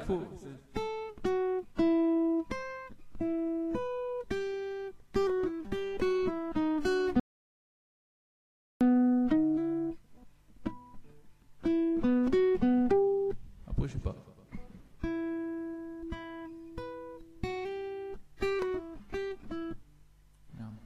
faux. Après, je sais pas. Merde.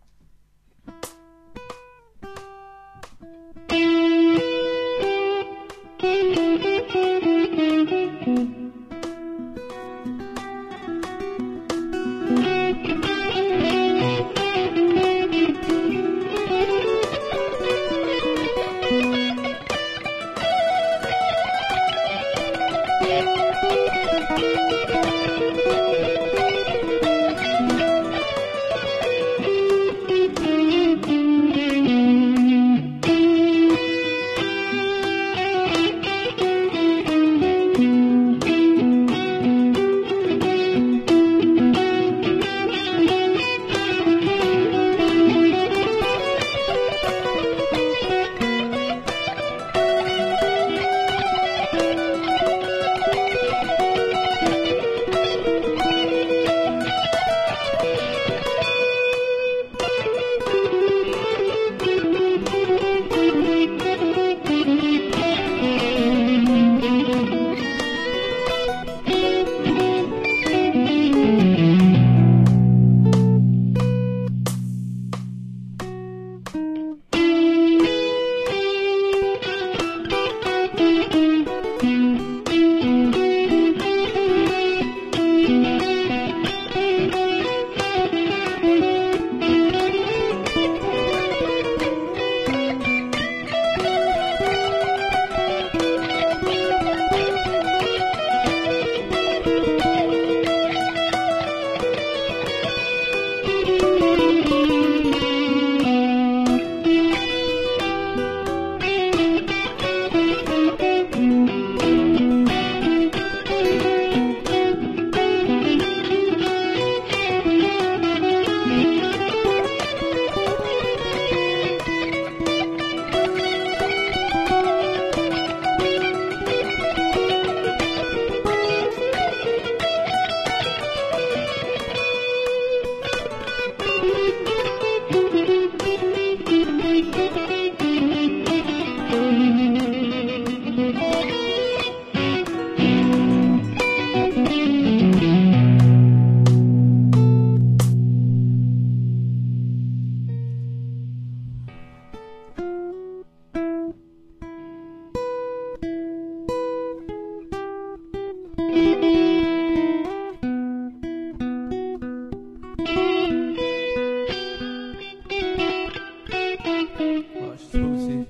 Je sais pas où c'est.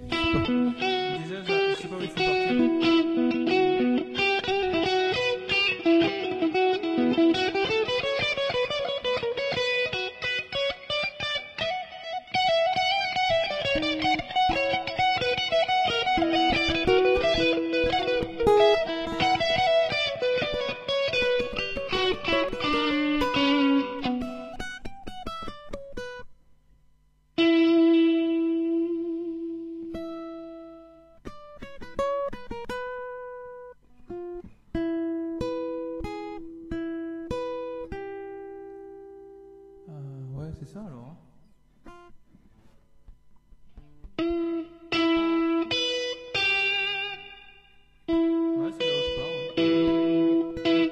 Déjà, je sais pas où il faut partir. Ouais, c'est ça alors. Ouais, c'est là où je pars. Ouais.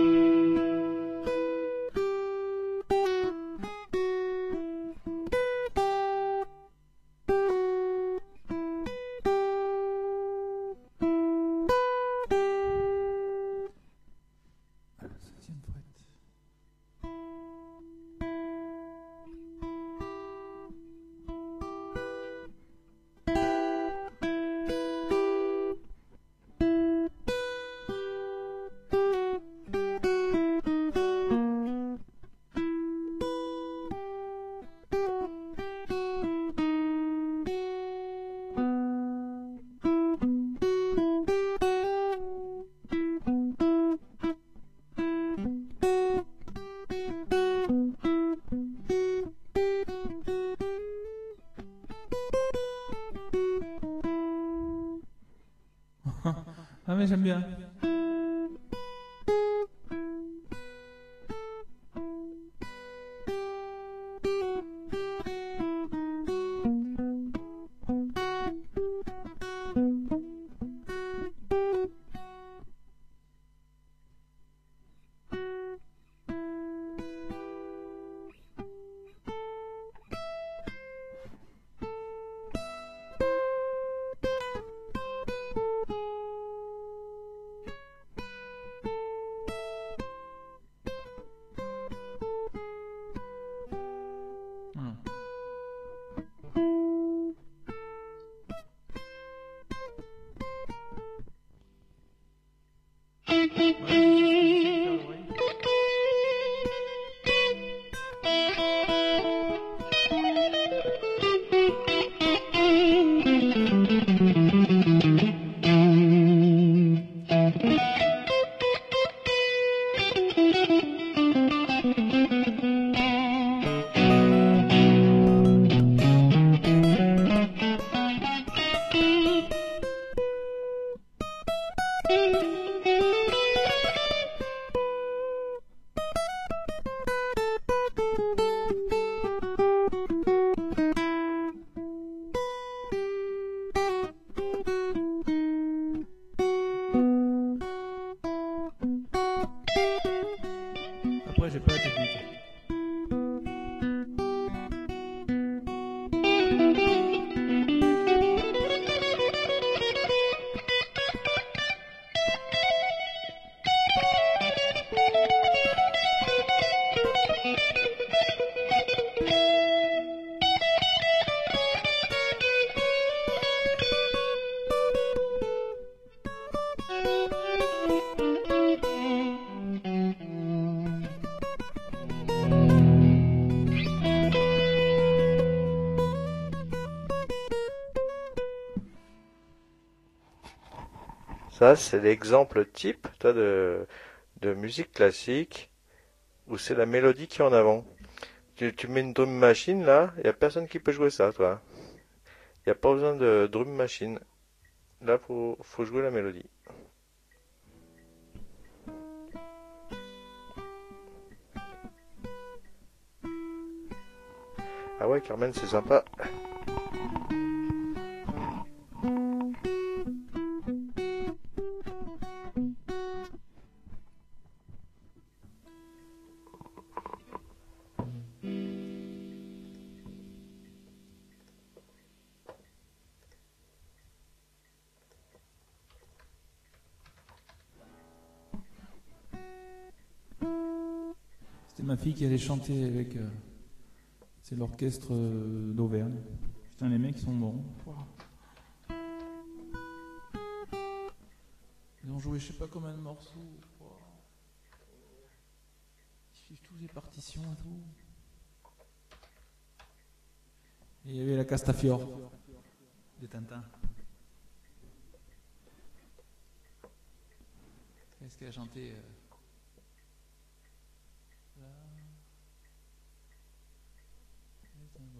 À la 7e frette. Ah mais j'aime bien. Ça, c'est l'exemple type, toi, de musique classique où c'est la mélodie qui est en avant. Tu mets une drum machine là, il n'y a personne qui peut jouer ça, toi. Il n'y a pas besoin de drum machine. Là, faut jouer la mélodie. Ah ouais, Carmen, c'est sympa. C'était ma fille qui allait chanter avec c'est l'orchestre d'Auvergne. Putain, les mecs sont bons. Wow. Ils ont joué je sais pas combien de morceaux. Wow. Ils suivent tous les partitions et tout. Et il y avait la Castafiore de Tintin. Qu'est-ce qu'elle a chanté